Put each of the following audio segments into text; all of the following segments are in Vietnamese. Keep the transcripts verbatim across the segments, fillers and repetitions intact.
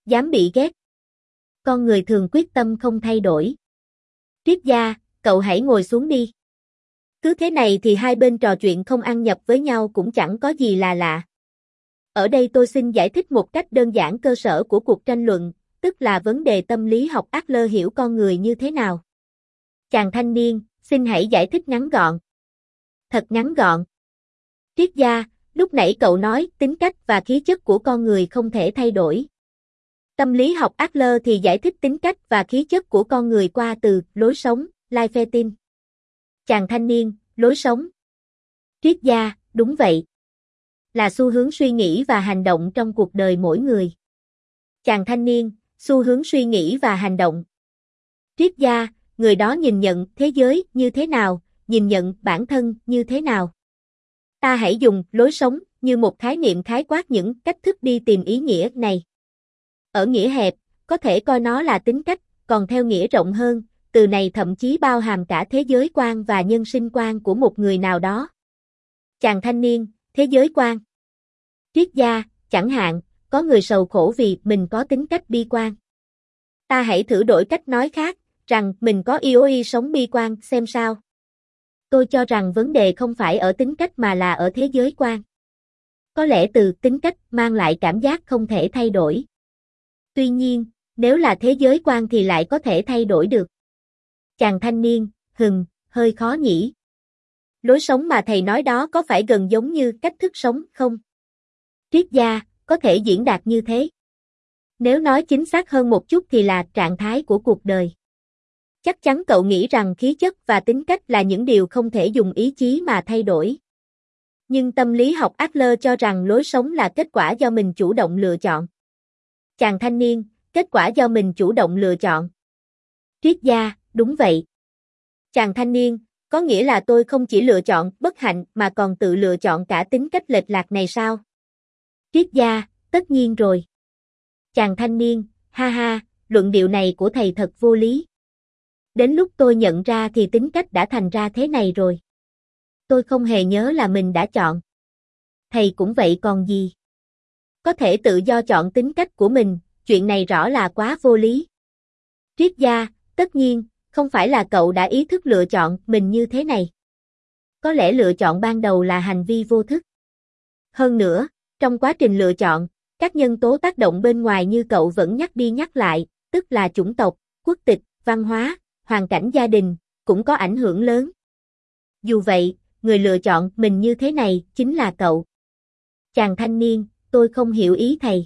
dám bị ghét. Con người thường quyết tâm không thay đổi. Triết gia, cậu hãy ngồi xuống đi. Cứ thế này thì hai bên trò chuyện không ăn nhập với nhau cũng chẳng có gì là lạ. Ở đây tôi xin giải thích một cách đơn giản cơ sở của cuộc tranh luận, tức là vấn đề tâm lý học Adler hiểu con người như thế nào. Chàng thanh niên, xin hãy giải thích ngắn gọn. Thật ngắn gọn. Triết gia, lúc nãy cậu nói tính cách và khí chất của con người không thể thay đổi. Tâm lý học Adler thì giải thích tính cách và khí chất của con người qua từ lối sống, Lifetin. Chàng thanh niên, lối sống. Triết gia, đúng vậy. Là xu hướng suy nghĩ và hành động trong cuộc đời mỗi người. Chàng thanh niên, xu hướng suy nghĩ và hành động. Triết gia, người đó nhìn nhận thế giới như thế nào, nhìn nhận bản thân như thế nào. Ta hãy dùng lối sống như một khái niệm khái quát những cách thức đi tìm ý nghĩa này. Ở nghĩa hẹp, có thể coi nó là tính cách, còn theo nghĩa rộng hơn, từ này thậm chí bao hàm cả thế giới quan và nhân sinh quan của một người nào đó. Chàng thanh niên, thế giới quan. Triết gia, chẳng hạn, có người sầu khổ vì mình có tính cách bi quan. Ta hãy thử đổi cách nói khác, rằng mình có i o i sống bi quan xem sao. Tôi cho rằng vấn đề không phải ở tính cách mà là ở thế giới quan. Có lẽ từ tính cách mang lại cảm giác không thể thay đổi. Tuy nhiên, nếu là thế giới quan thì lại có thể thay đổi được. Chàng thanh niên, hừm, hơi khó nhỉ. Lối sống mà thầy nói đó có phải gần giống như cách thức sống không? Triết gia, có thể diễn đạt như thế. Nếu nói chính xác hơn một chút thì là trạng thái của cuộc đời. Chắc chắn cậu nghĩ rằng khí chất và tính cách là những điều không thể dùng ý chí mà thay đổi. Nhưng tâm lý học Adler cho rằng lối sống là kết quả do mình chủ động lựa chọn. Chàng thanh niên, kết quả do mình chủ động lựa chọn. Triết gia, đúng vậy. Chàng thanh niên, có nghĩa là tôi không chỉ lựa chọn bất hạnh mà còn tự lựa chọn cả tính cách lệch lạc này sao? Triết gia, tất nhiên rồi. Chàng thanh niên, ha ha, luận điệu này của thầy thật vô lý. Đến lúc tôi nhận ra thì tính cách đã thành ra thế này rồi. Tôi không hề nhớ là mình đã chọn. Thầy cũng vậy còn gì. Có thể tự do chọn tính cách của mình, chuyện này rõ là quá vô lý. Triết gia, tất nhiên, không phải là cậu đã ý thức lựa chọn mình như thế này. Có lẽ lựa chọn ban đầu là hành vi vô thức. Hơn nữa, trong quá trình lựa chọn, các nhân tố tác động bên ngoài như cậu vẫn nhắc đi nhắc lại, tức là chủng tộc, quốc tịch, văn hóa, hoàn cảnh gia đình, cũng có ảnh hưởng lớn. Dù vậy, người lựa chọn mình như thế này chính là cậu. Chàng thanh niên, tôi không hiểu ý thầy.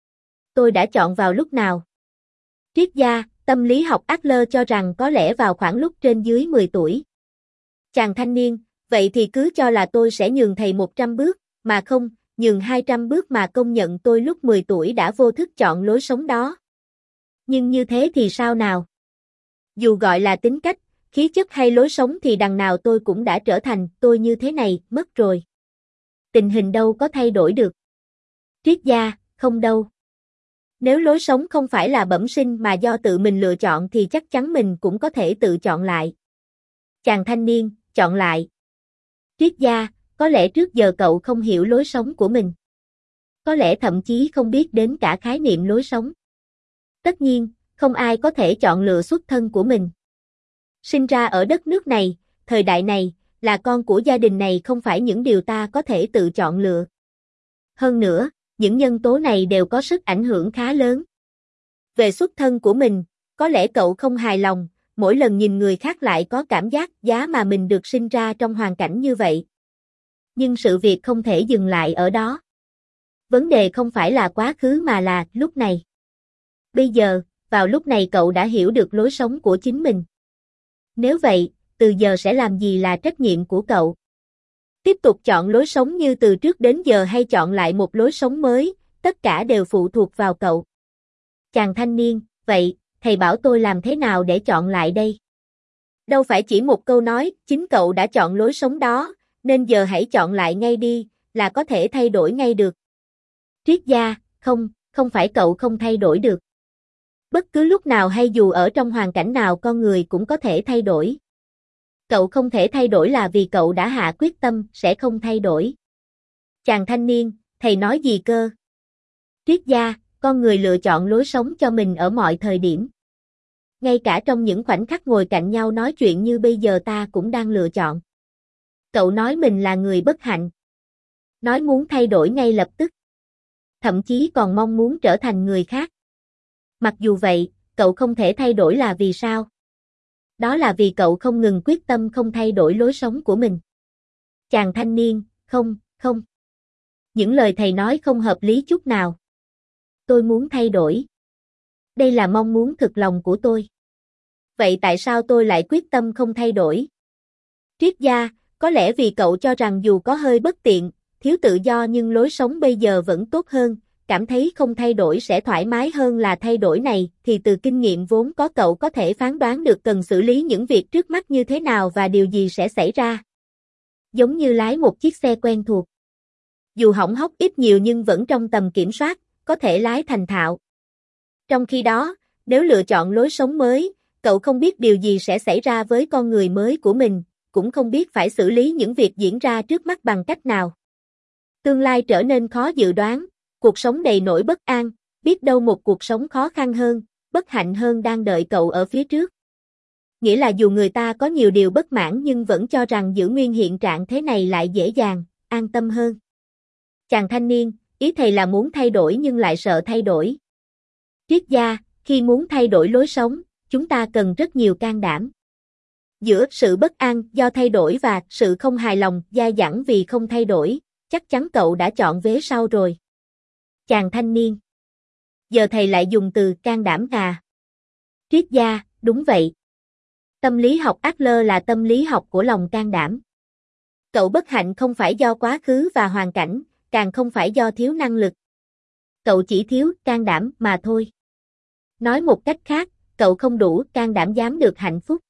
Tôi đã chọn vào lúc nào? Triết gia, tâm lý học Adler cho rằng có lẽ vào khoảng lúc trên dưới mười tuổi. Chàng thanh niên, vậy thì cứ cho là tôi sẽ nhường thầy một trăm bước, mà không, nhường hai trăm bước mà công nhận tôi lúc mười tuổi đã vô thức chọn lối sống đó. Nhưng như thế thì sao nào? Dù gọi là tính cách, khí chất hay lối sống thì đằng nào tôi cũng đã trở thành tôi như thế này, mất rồi. Tình hình đâu có thay đổi được. Triết gia, không đâu. Nếu lối sống không phải là bẩm sinh mà do tự mình lựa chọn thì chắc chắn mình cũng có thể tự chọn lại. Chàng thanh niên, chọn lại. Triết gia, có lẽ trước giờ cậu không hiểu lối sống của mình. Có lẽ thậm chí không biết đến cả khái niệm lối sống. Tất nhiên, không ai có thể chọn lựa xuất thân của mình. Sinh ra ở đất nước này, thời đại này, là con của gia đình này không phải những điều ta có thể tự chọn lựa. Hơn nữa, những nhân tố này đều có sức ảnh hưởng khá lớn. Về xuất thân của mình, có lẽ cậu không hài lòng, mỗi lần nhìn người khác lại có cảm giác giá mà mình được sinh ra trong hoàn cảnh như vậy. Nhưng sự việc không thể dừng lại ở đó. Vấn đề không phải là quá khứ mà là lúc này. Bây giờ, vào lúc này cậu đã hiểu được lối sống của chính mình. Nếu vậy, từ giờ sẽ làm gì là trách nhiệm của cậu? Tiếp tục chọn lối sống như từ trước đến giờ hay chọn lại một lối sống mới, tất cả đều phụ thuộc vào cậu. Chàng thanh niên, vậy, thầy bảo tôi làm thế nào để chọn lại đây? Đâu phải chỉ một câu nói, chính cậu đã chọn lối sống đó, nên giờ hãy chọn lại ngay đi, là có thể thay đổi ngay được. Triết gia, không, không phải cậu không thay đổi được. Bất cứ lúc nào hay dù ở trong hoàn cảnh nào con người cũng có thể thay đổi. Cậu không thể thay đổi là vì cậu đã hạ quyết tâm sẽ không thay đổi. Chàng thanh niên, thầy nói gì cơ? Triết gia, con người lựa chọn lối sống cho mình ở mọi thời điểm. Ngay cả trong những khoảnh khắc ngồi cạnh nhau nói chuyện như bây giờ ta cũng đang lựa chọn. Cậu nói mình là người bất hạnh. Nói muốn thay đổi ngay lập tức. Thậm chí còn mong muốn trở thành người khác. Mặc dù vậy, cậu không thể thay đổi là vì sao? Đó là vì cậu không ngừng quyết tâm không thay đổi lối sống của mình. Chàng thanh niên, không, không. Những lời thầy nói không hợp lý chút nào. Tôi muốn thay đổi. Đây là mong muốn thực lòng của tôi. Vậy tại sao tôi lại quyết tâm không thay đổi? Triết gia, có lẽ vì cậu cho rằng dù có hơi bất tiện, thiếu tự do nhưng lối sống bây giờ vẫn tốt hơn, cảm thấy không thay đổi sẽ thoải mái hơn là thay đổi này, thì từ kinh nghiệm vốn có cậu có thể phán đoán được cần xử lý những việc trước mắt như thế nào và điều gì sẽ xảy ra. Giống như lái một chiếc xe quen thuộc. Dù hỏng hóc ít nhiều nhưng vẫn trong tầm kiểm soát, có thể lái thành thạo. Trong khi đó, nếu lựa chọn lối sống mới, cậu không biết điều gì sẽ xảy ra với con người mới của mình, cũng không biết phải xử lý những việc diễn ra trước mắt bằng cách nào. Tương lai trở nên khó dự đoán, cuộc sống đầy nỗi bất an, biết đâu một cuộc sống khó khăn hơn, bất hạnh hơn đang đợi cậu ở phía trước. Nghĩa là dù người ta có nhiều điều bất mãn nhưng vẫn cho rằng giữ nguyên hiện trạng thế này lại dễ dàng, an tâm hơn. Chàng thanh niên, ý thầy là muốn thay đổi nhưng lại sợ thay đổi. Triết gia, khi muốn thay đổi lối sống, chúng ta cần rất nhiều can đảm. Giữa sự bất an do thay đổi và sự không hài lòng dai dẳng vì không thay đổi, chắc chắn cậu đã chọn vế sau rồi. Chàng thanh niên. Giờ thầy lại dùng từ can đảm à? Triết gia, đúng vậy. Tâm lý học Adler là tâm lý học của lòng can đảm. Cậu bất hạnh không phải do quá khứ và hoàn cảnh, càng không phải do thiếu năng lực. Cậu chỉ thiếu can đảm mà thôi. Nói một cách khác, cậu không đủ can đảm dám được hạnh phúc.